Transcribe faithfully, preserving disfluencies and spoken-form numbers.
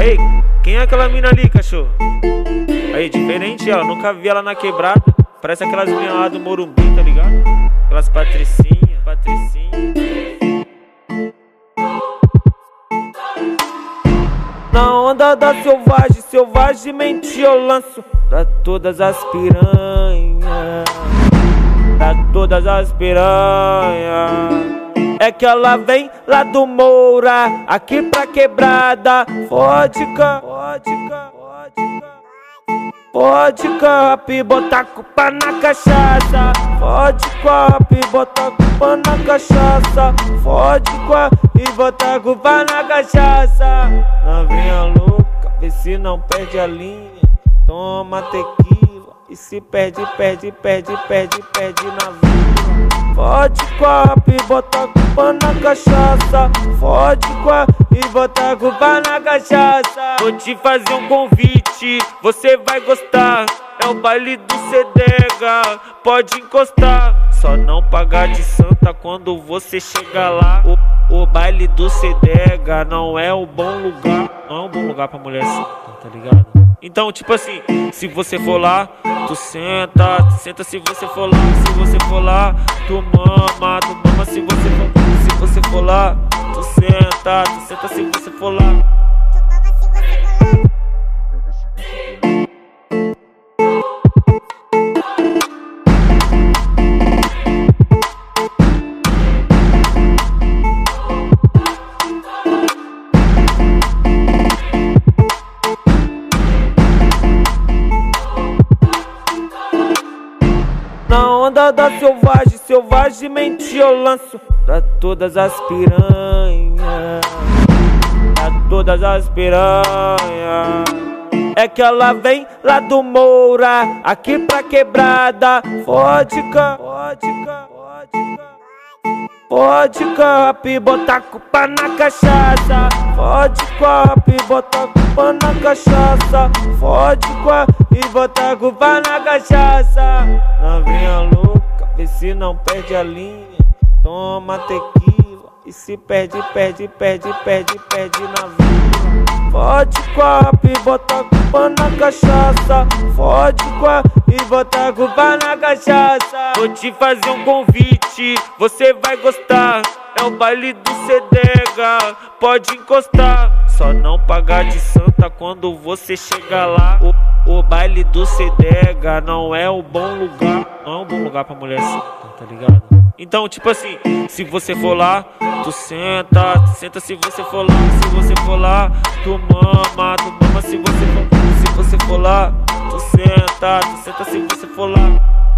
Aí, quem é aquela mina ali, cachorro? Aí, diferente, ó, nunca vi ela na quebrada. Parece aquelas minas lá do Morumbi, tá ligado? Aquelas patricinha, patricinha. Na onda da selvagem, selvagemente eu lanço pra todas as piranhas, pra todas as piranhas. É que ela vem lá do Moura, aqui pra quebrada. Vodka, vodka, vodka, vodka, e botar culpa na cachaça. Vodka, e botar culpa na cachaça. Vodka, e botar culpa na cachaça. Novinha louca, vê se não perde a linha. Toma tequila e se perde, perde, perde, perde, perde na vida. Vodka, e botar culpa na cachaça. Vodka, e botar culpa na cachaça. Vou te fazer um convite, você vai gostar. É o baile do Cedega, pode encostar. Só não pagar de santa quando você chegar lá. O, o baile do Cedega não é o bom lugar. Não é um bom lugar pra mulher senta, tá ligado? Então, tipo assim, se você for lá, tu senta, tu senta se você for lá. Se você for lá, tu mama, tu mama se você for. Se você for lá, tu senta, tu senta se você for lá. Na onda da selvagem, selvagemente eu lanço pra todas as piranhas, pra todas as piranhas. É que ela vem lá do Moura, aqui pra quebrada. Vodka, vodka, vodka, vodka, e botar culpa na cachaça. Vodka, e botar culpa na cachaça. Vodka, e botar culpa na cachaça. Novinha louca, vê se não perde a linha. Toma tequila e se perde, perde, perde, perde, perde na vida. Vodka, e botar culpa na cachaça. Vodka, e botar culpa na cachaça. Vou te fazer um convite, você vai gostar. É o baile do Cedega, pode encostar. Só não pagar de santa quando você chegar lá. O, o baile do Cedega não é o bom lugar. Não é um bom lugar pra mulher senta, tá ligado? Então, tipo assim, se você for lá, tu senta, tu senta se você for lá. Se você for lá, tu mama, tu mama se você for. Se você for lá, tu senta, tu senta se você for lá.